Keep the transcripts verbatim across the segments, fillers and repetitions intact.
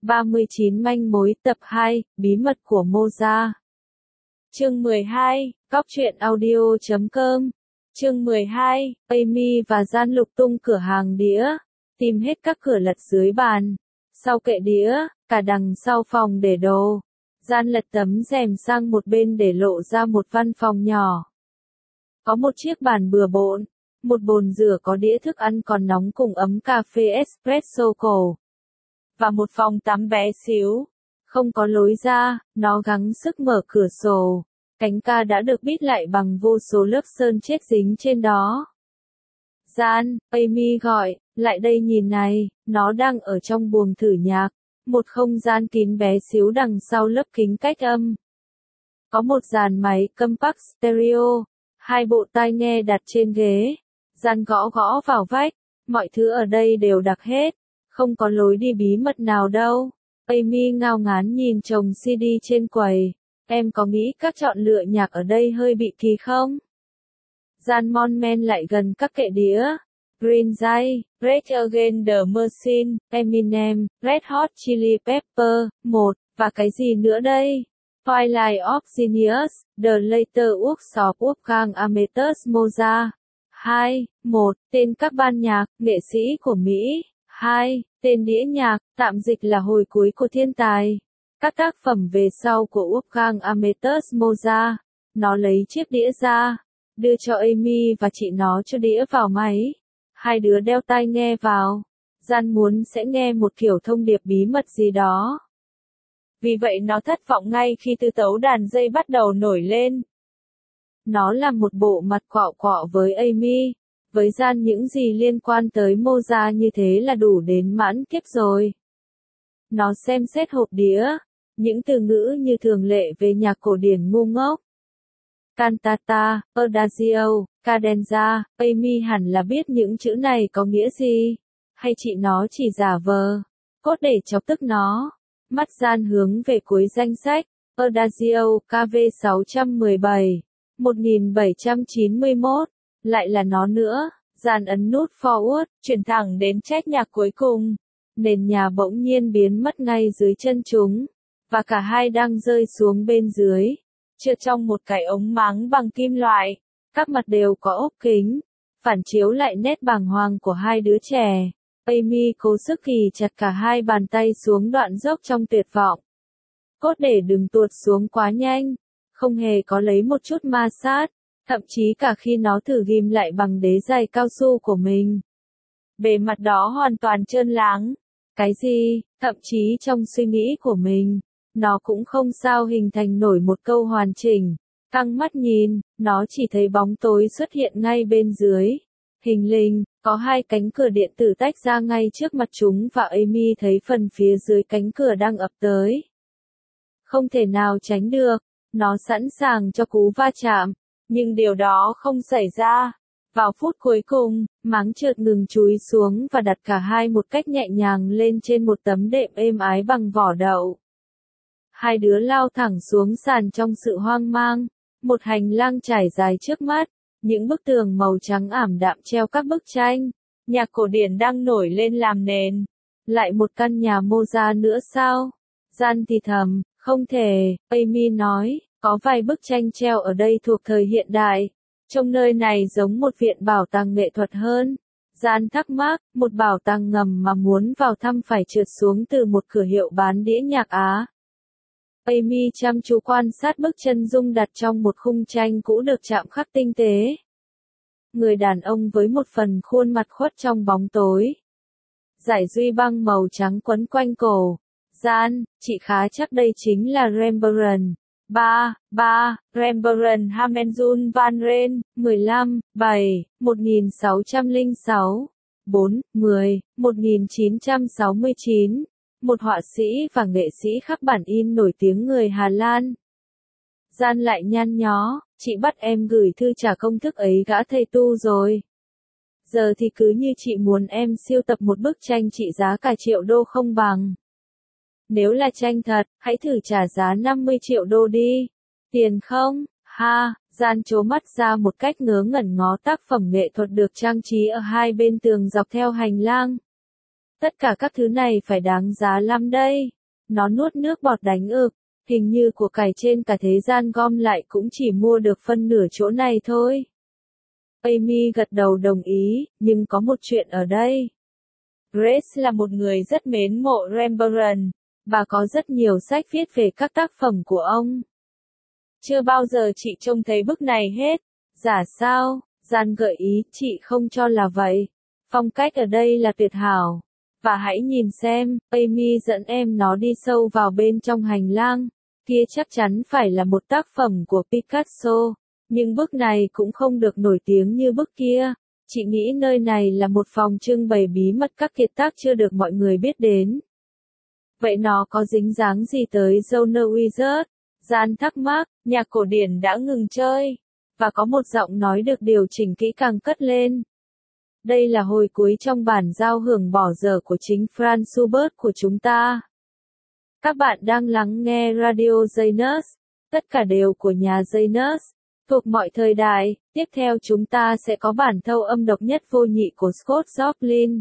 ba mươi chín manh mối tập hai, bí mật của Moza. Chương mười hai, Cóc truyện audio chấm com. Chương mười hai, Amy và Gian lục tung cửa hàng đĩa, tìm hết các cửa lật dưới bàn, sau kệ đĩa, cả đằng sau phòng để đồ. Gian lật tấm rèm sang một bên để lộ ra một văn phòng nhỏ. Có một chiếc bàn bừa bộn, một bồn rửa có đĩa thức ăn còn nóng cùng ấm cà phê espresso cổ. Và một phòng tắm bé xíu. Không có lối ra, nó gắng sức mở cửa sổ. Cánh ca đã được bít lại bằng vô số lớp sơn chết dính trên đó. Gian, Amy gọi, lại đây nhìn này, nó đang ở trong buồng thử nhạc. Một không gian kín bé xíu đằng sau lớp kính cách âm. Có một dàn máy compact stereo, hai bộ tai nghe đặt trên ghế. Gian gõ gõ vào vách, mọi thứ ở đây đều đặc hết, không có lối đi bí mật nào đâu. Amy ngao ngán nhìn chồng xê đê trên quầy, em có nghĩ các chọn lựa nhạc ở đây hơi bị kỳ không? Gian mon men lại gần các kệ đĩa. Green Day, Rage Against the Machine, Eminem, Red Hot Chili Pepper, một, và cái gì nữa đây? Twilight of Genius, The Later Workshop Wolfgang Amadeus Mozart. hai, một, tên các ban nhạc, nghệ sĩ của Mỹ. hai, tên đĩa nhạc, tạm dịch là hồi cuối của thiên tài. Các tác phẩm về sau của Wolfgang Amadeus Mozart. Nó lấy chiếc đĩa ra, đưa cho Amy và chị nó cho đĩa vào máy. Hai đứa đeo tai nghe vào. Gian muốn sẽ nghe một kiểu thông điệp bí mật gì đó. Vì vậy nó thất vọng ngay khi tư tấu đàn dây bắt đầu nổi lên. Nó là một bộ mặt quạo quọ với Amy. Với Gian những gì liên quan tới Moza như thế là đủ đến mãn kiếp rồi. Nó xem xét hộp đĩa. Những từ ngữ như thường lệ về nhạc cổ điển ngu ngốc. Cantata, Adagio, Cadenza, Amy hẳn là biết những chữ này có nghĩa gì. Hay chị nó chỉ giả vờ. Cốt để chọc tức nó. Mắt Gian hướng về cuối danh sách. Adagio, ca vê sáu một bảy, một nghìn bảy trăm chín mươi mốt. Lại là nó nữa. Gian ấn nút forward, chuyển thẳng đến track nhạc cuối cùng. Nền nhà bỗng nhiên biến mất ngay dưới chân chúng. Và cả hai đang rơi xuống bên dưới. Trượt trong một cái ống máng bằng kim loại. Các mặt đều có ốp kính. Phản chiếu lại nét bàng hoàng của hai đứa trẻ. Amy cố sức ghì chặt cả hai bàn tay xuống đoạn dốc trong tuyệt vọng. Cốt để đừng tuột xuống quá nhanh. Không hề có lấy một chút ma sát. Thậm chí cả khi nó thử ghim lại bằng đế giày cao su của mình. Bề mặt đó hoàn toàn trơn láng. Cái gì, thậm chí trong suy nghĩ của mình, nó cũng không sao hình thành nổi một câu hoàn chỉnh. Căng mắt nhìn, nó chỉ thấy bóng tối xuất hiện ngay bên dưới. Hình lình, có hai cánh cửa điện tử tách ra ngay trước mặt chúng và Amy thấy phần phía dưới cánh cửa đang ập tới. Không thể nào tránh được, nó sẵn sàng cho cú va chạm, nhưng điều đó không xảy ra. Vào phút cuối cùng, máng trượt ngừng chúi xuống và đặt cả hai một cách nhẹ nhàng lên trên một tấm đệm êm ái bằng vỏ đậu. Hai đứa lao thẳng xuống sàn trong sự hoang mang. Một hành lang trải dài trước mắt. Những bức tường màu trắng ảm đạm treo các bức tranh. Nhạc cổ điển đang nổi lên làm nền. Lại một căn nhà Moza nữa sao? Gian thì thầm, không thể. Amy nói, có vài bức tranh treo ở đây thuộc thời hiện đại. Trông nơi này giống một viện bảo tàng nghệ thuật hơn. Gian thắc mắc, một bảo tàng ngầm mà muốn vào thăm phải trượt xuống từ một cửa hiệu bán đĩa nhạc Á. Amy chăm chú quan sát bức chân dung đặt trong một khung tranh cũ được chạm khắc tinh tế. Người đàn ông với một phần khuôn mặt khuất trong bóng tối. Dải duy băng màu trắng quấn quanh cổ. Gian, chị khá chắc đây chính là Rembrandt. ba, ba, Rembrandt Hamenzun van Rijn, mười lăm, bảy, một nghìn sáu trăm lẻ sáu. bốn, mười, một nghìn chín trăm sáu mươi chín. Một họa sĩ và nghệ sĩ khắc bản in nổi tiếng người Hà Lan. Gian lại nhăn nhó, chị bắt em gửi thư trả công thức ấy gã thầy tu rồi. Giờ thì cứ như chị muốn em siêu tập một bức tranh trị giá cả triệu đô không bằng. Nếu là tranh thật, hãy thử trả giá năm mươi triệu đô đi. Tiền không? Ha, Gian trố mắt ra một cách ngớ ngẩn ngó tác phẩm nghệ thuật được trang trí ở hai bên tường dọc theo hành lang. Tất cả các thứ này phải đáng giá lắm đây. Nó nuốt nước bọt đánh ực. Hình như của cải trên cả thế gian gom lại cũng chỉ mua được phân nửa chỗ này thôi. Amy gật đầu đồng ý, nhưng có một chuyện ở đây. Grace là một người rất mến mộ Rembrandt. Bà có rất nhiều sách viết về các tác phẩm của ông. Chưa bao giờ chị trông thấy bức này hết. Giả sao? Gian gợi ý, chị không cho là vậy. Phong cách ở đây là tuyệt hảo. Và hãy nhìn xem, Amy dẫn em nó đi sâu vào bên trong hành lang. Kia chắc chắn phải là một tác phẩm của Picasso. Nhưng bức này cũng không được nổi tiếng như bức kia. Chị nghĩ nơi này là một phòng trưng bày bí mật các kiệt tác chưa được mọi người biết đến. Vậy nó có dính dáng gì tới Joner Wizard? Gian thắc mắc, nhạc cổ điển đã ngừng chơi. Và có một giọng nói được điều chỉnh kỹ càng cất lên. Đây là hồi cuối trong bản giao hưởng bỏ dở của chính Franz Schubert của chúng ta. Các bạn đang lắng nghe Radio Janus. Tất cả đều của nhà Janus. Thuộc mọi thời đại, tiếp theo chúng ta sẽ có bản thâu âm độc nhất vô nhị của Scott Joplin.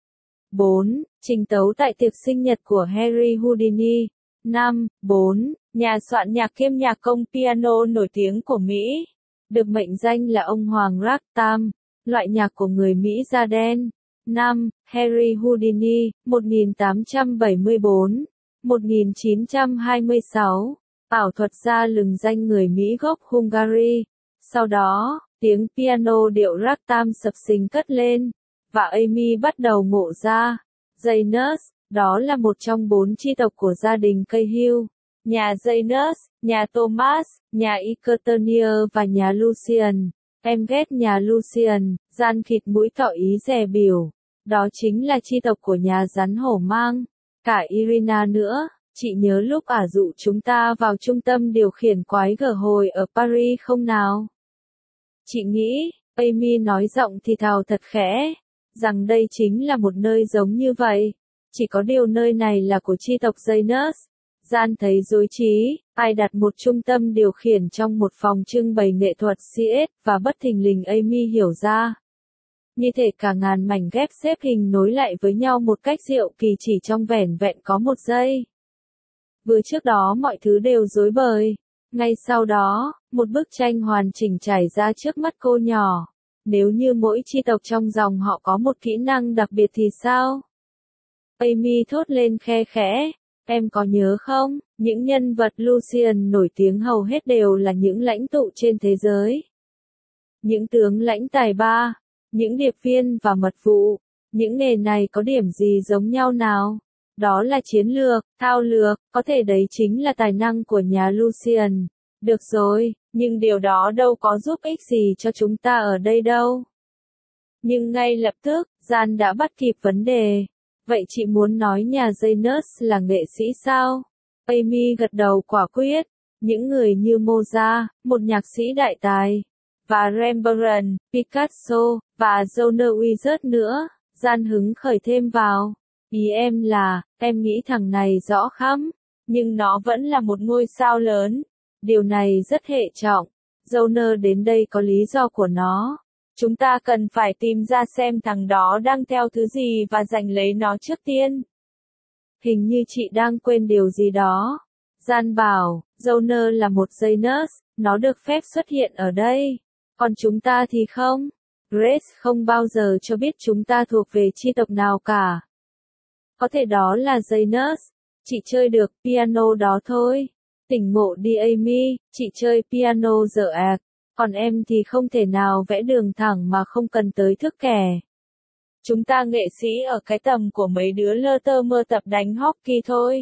bốn. Trình tấu tại tiệc sinh nhật của Harry Houdini. năm. bốn. Nhà soạn nhạc kiêm nhạc công piano nổi tiếng của Mỹ. Được mệnh danh là ông Hoàng Ragtime, loại nhạc của người Mỹ da đen. năm. Harry Houdini, một nghìn tám trăm bảy mươi tư đến một nghìn chín trăm hai mươi sáu. Ảo thuật gia lừng danh người Mỹ gốc Hungary. Sau đó, tiếng piano điệu ragtime sập sình cất lên, và Amy bắt đầu ngộ ra. Janus, đó là một trong bốn chi tộc của gia đình Cahill. Nhà Janus, nhà Thomas, nhà Icternier và nhà Lucian. Em ghét nhà Lucian, Gian khịt mũi tỏ ý dè biểu. Đó chính là chi tộc của nhà rắn hổ mang. Cả Irina nữa. Chị nhớ lúc ả dụ chúng ta vào trung tâm điều khiển quái gở hồi ở Paris không nào? Chị nghĩ, Amy nói giọng thì thào thật khẽ, rằng đây chính là một nơi giống như vậy. Chỉ có điều nơi này là của chi tộc Janus. Gian thấy rối trí, ai đặt một trung tâm điều khiển trong một phòng trưng bày nghệ thuật xê ét, và bất thình lình Amy hiểu ra. Như thể cả ngàn mảnh ghép xếp hình nối lại với nhau một cách diệu kỳ chỉ trong vẻn vẹn có một giây. Vừa trước đó mọi thứ đều rối bời. Ngay sau đó, một bức tranh hoàn chỉnh trải ra trước mắt cô nhỏ. Nếu như mỗi chi tộc trong dòng họ có một kỹ năng đặc biệt thì sao? Amy thốt lên khe khẽ. Em có nhớ không, những nhân vật Lucian nổi tiếng hầu hết đều là những lãnh tụ trên thế giới. Những tướng lãnh tài ba, những điệp viên và mật vụ. Những nghề này có điểm gì giống nhau nào? Đó là chiến lược, thao lược, có thể đấy chính là tài năng của nhà Lucian. Được rồi, nhưng điều đó đâu có giúp ích gì cho chúng ta ở đây đâu. Nhưng ngay lập tức, Gian đã bắt kịp vấn đề. Vậy chị muốn nói nhà Janus là nghệ sĩ sao? Amy gật đầu quả quyết. Những người như Mozart, một nhạc sĩ đại tài, và Rembrandt, Picasso, và Joner Wizard nữa. Gian hứng khởi thêm vào. Ý em là, em nghĩ thằng này rõ khắm, nhưng nó vẫn là một ngôi sao lớn. Điều này rất hệ trọng. Joner đến đây có lý do của nó. Chúng ta cần phải tìm ra xem thằng đó đang theo thứ gì và giành lấy nó trước tiên. Hình như chị đang quên điều gì đó. Gian bảo, Joner là một Janus, nó được phép xuất hiện ở đây. Còn chúng ta thì không. Grace không bao giờ cho biết chúng ta thuộc về chi tộc nào cả. Có thể đó là Janus. Chị chơi được piano đó thôi. Tỉnh ngộ đi Amy, chị chơi piano dở ạc. Còn em thì không thể nào vẽ đường thẳng mà không cần tới thước kẻ. Chúng ta nghệ sĩ ở cái tầm của mấy đứa lơ tơ mơ tập đánh hockey thôi.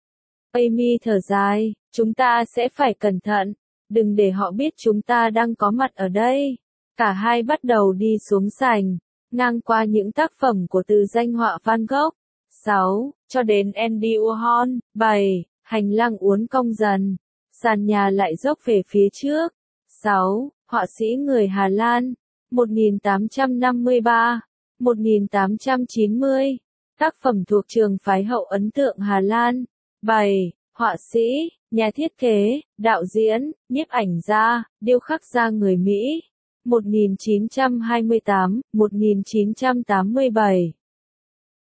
Amy thở dài, chúng ta sẽ phải cẩn thận. Đừng để họ biết chúng ta đang có mặt ở đây. Cả hai bắt đầu đi xuống sảnh, ngang qua những tác phẩm của từ danh họa Van Gogh. sáu. Cho đến Andy Warhol. bảy. Hành lang uốn cong dần. Sàn nhà lại dốc về phía trước. sáu. Họa sĩ người Hà Lan. một nghìn tám trăm năm mươi ba đến một nghìn tám trăm chín mươi. Tác phẩm thuộc trường phái hậu ấn tượng Hà Lan. bảy. Họa sĩ, nhà thiết kế, đạo diễn, nhiếp ảnh gia, điêu khắc gia người Mỹ. một nghìn chín trăm hai mươi tám đến một nghìn chín trăm tám mươi bảy.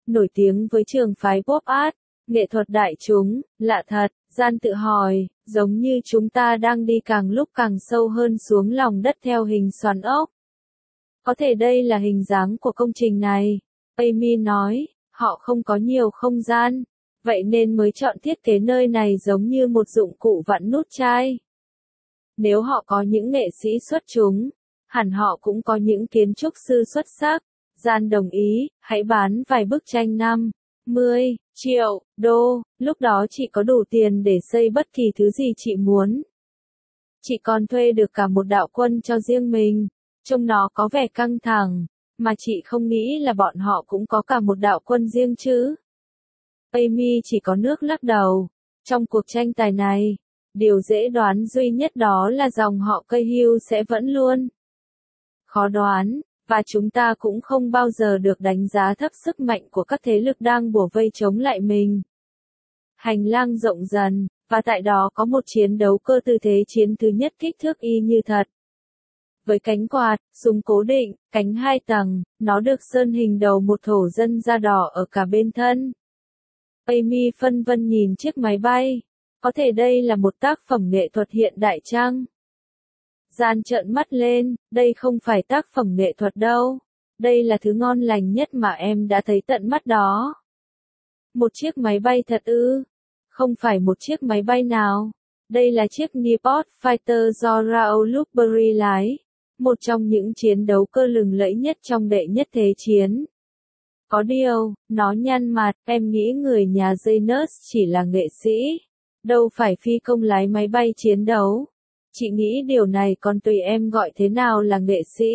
nổi tiếng với trường phái pop art, nghệ thuật đại chúng, lạ thật, Gian tự hỏi, giống như chúng ta đang đi càng lúc càng sâu hơn xuống lòng đất theo hình xoắn ốc. Có thể đây là hình dáng của công trình này. Amy nói, họ không có nhiều không gian, vậy nên mới chọn thiết kế nơi này giống như một dụng cụ vặn nút chai. Nếu họ có những nghệ sĩ xuất chúng, hẳn họ cũng có những kiến trúc sư xuất sắc. Gian đồng ý, hãy bán vài bức tranh năm, mười triệu đô, lúc đó chị có đủ tiền để xây bất kỳ thứ gì chị muốn. Chị còn thuê được cả một đạo quân cho riêng mình, trông nó có vẻ căng thẳng, mà chị không nghĩ là bọn họ cũng có cả một đạo quân riêng chứ. Amy chỉ có nước lắc đầu. Trong cuộc tranh tài này, điều dễ đoán duy nhất đó là dòng họ Cahill sẽ vẫn luôn khó đoán, và chúng ta cũng không bao giờ được đánh giá thấp sức mạnh của các thế lực đang bủa vây chống lại mình. Hành lang rộng dần, và tại đó có một chiến đấu cơ tư thế chiến thứ nhất kích thước y như thật. Với cánh quạt, súng cố định, cánh hai tầng, nó được sơn hình đầu một thổ dân da đỏ ở cả bên thân. Amy phân vân nhìn chiếc máy bay. Có thể đây là một tác phẩm nghệ thuật hiện đại chăng? Gian trợn mắt lên, đây không phải tác phẩm nghệ thuật đâu. Đây là thứ ngon lành nhất mà em đã thấy tận mắt đó. Một chiếc máy bay thật ư? Không phải một chiếc máy bay nào. Đây là chiếc Newport Fighter do Raoul Luxbury lái. Một trong những chiến đấu cơ lừng lẫy nhất trong đệ nhất thế chiến. Có điều, nó nhăn mặt, em nghĩ người nhà Janus chỉ là nghệ sĩ, đâu phải phi công lái máy bay chiến đấu. Chị nghĩ điều này còn tùy em gọi thế nào là nghệ sĩ.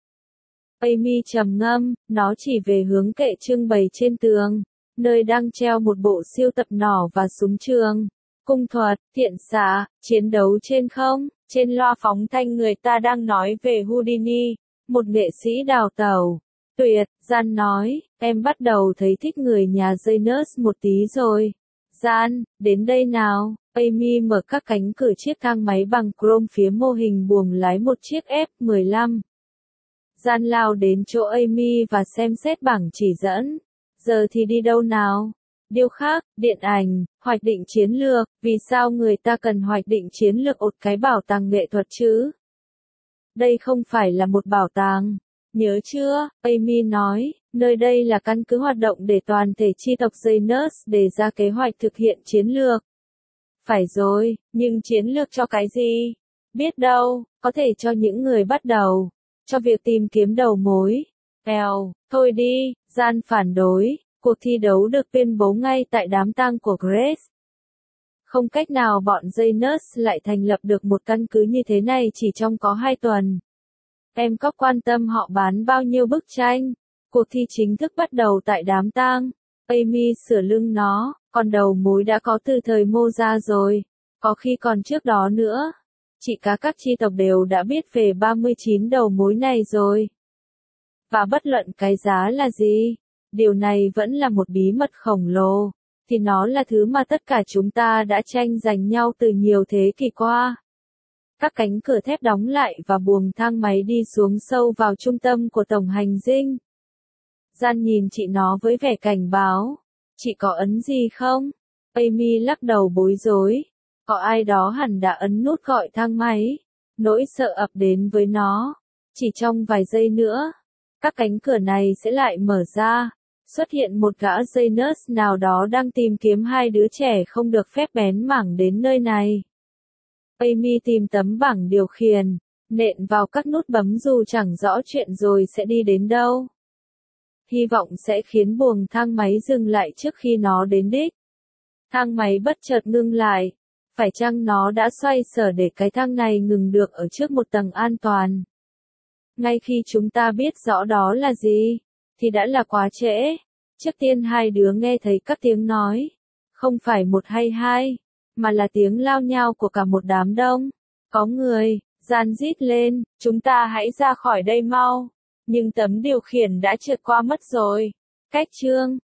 Amy trầm ngâm, nó chỉ về hướng kệ trưng bày trên tường, nơi đang treo một bộ siêu tập nỏ và súng trường, cung thuật, thiện xạ, chiến đấu trên không. Trên loa phóng thanh người ta đang nói về Houdini, một nghệ sĩ đào tẩu. Tuyệt, Gian nói, em bắt đầu thấy thích người nhà Janus một tí rồi. Gian, đến đây nào. Amy mở các cánh cửa chiếc thang máy bằng chrome phía mô hình buồng lái một chiếc F mười lăm. Gian lao đến chỗ Amy và xem xét bảng chỉ dẫn. Giờ thì đi đâu nào? Điêu khắc, điện ảnh, hoạch định chiến lược, vì sao người ta cần hoạch định chiến lược một cái bảo tàng nghệ thuật chứ? Đây không phải là một bảo tàng. Nhớ chưa? Amy nói, nơi đây là căn cứ hoạt động để toàn thể chi tộc Janus đề ra kế hoạch thực hiện chiến lược. Phải rồi, nhưng chiến lược cho cái gì? Biết đâu, có thể cho những người bắt đầu, cho việc tìm kiếm đầu mối. Eo, thôi đi, Gian phản đối. Cuộc thi đấu được tuyên bố ngay tại đám tang của Grace. Không cách nào bọn Janus lại thành lập được một căn cứ như thế này chỉ trong có hai tuần. Em có quan tâm họ bán bao nhiêu bức tranh? Cuộc thi chính thức bắt đầu tại đám tang. Amy sửa lưng nó, còn đầu mối đã có từ thời Mozart rồi. Có khi còn trước đó nữa. Chị cá các chi tộc đều đã biết về ba mươi chín đầu mối này rồi. Và bất luận cái giá là gì, điều này vẫn là một bí mật khổng lồ, thì nó là thứ mà tất cả chúng ta đã tranh giành nhau từ nhiều thế kỷ qua. Các cánh cửa thép đóng lại và buồng thang máy đi xuống sâu vào trung tâm của tổng hành dinh. Gian nhìn chị nó với vẻ cảnh báo. Chị có ấn gì không? Amy lắc đầu bối rối. Có ai đó hẳn đã ấn nút gọi thang máy. Nỗi sợ ập đến với nó. Chỉ trong vài giây nữa, các cánh cửa này sẽ lại mở ra. Xuất hiện một gã Janus nào đó đang tìm kiếm hai đứa trẻ không được phép bén mảng đến nơi này. Amy tìm tấm bảng điều khiển, nện vào các nút bấm dù chẳng rõ chuyện rồi sẽ đi đến đâu. Hy vọng sẽ khiến buồng thang máy dừng lại trước khi nó đến đích. Thang máy bất chợt ngưng lại. Phải chăng nó đã xoay sở để cái thang này ngừng được ở trước một tầng an toàn? Ngay khi chúng ta biết rõ đó là gì, thì đã là quá trễ. Trước tiên hai đứa nghe thấy các tiếng nói. Không phải một hay hai, mà là tiếng lao nhao của cả một đám đông. Có người, Gian rít lên, chúng ta hãy ra khỏi đây mau. Nhưng tấm điều khiển đã trượt qua mất rồi. Cách chương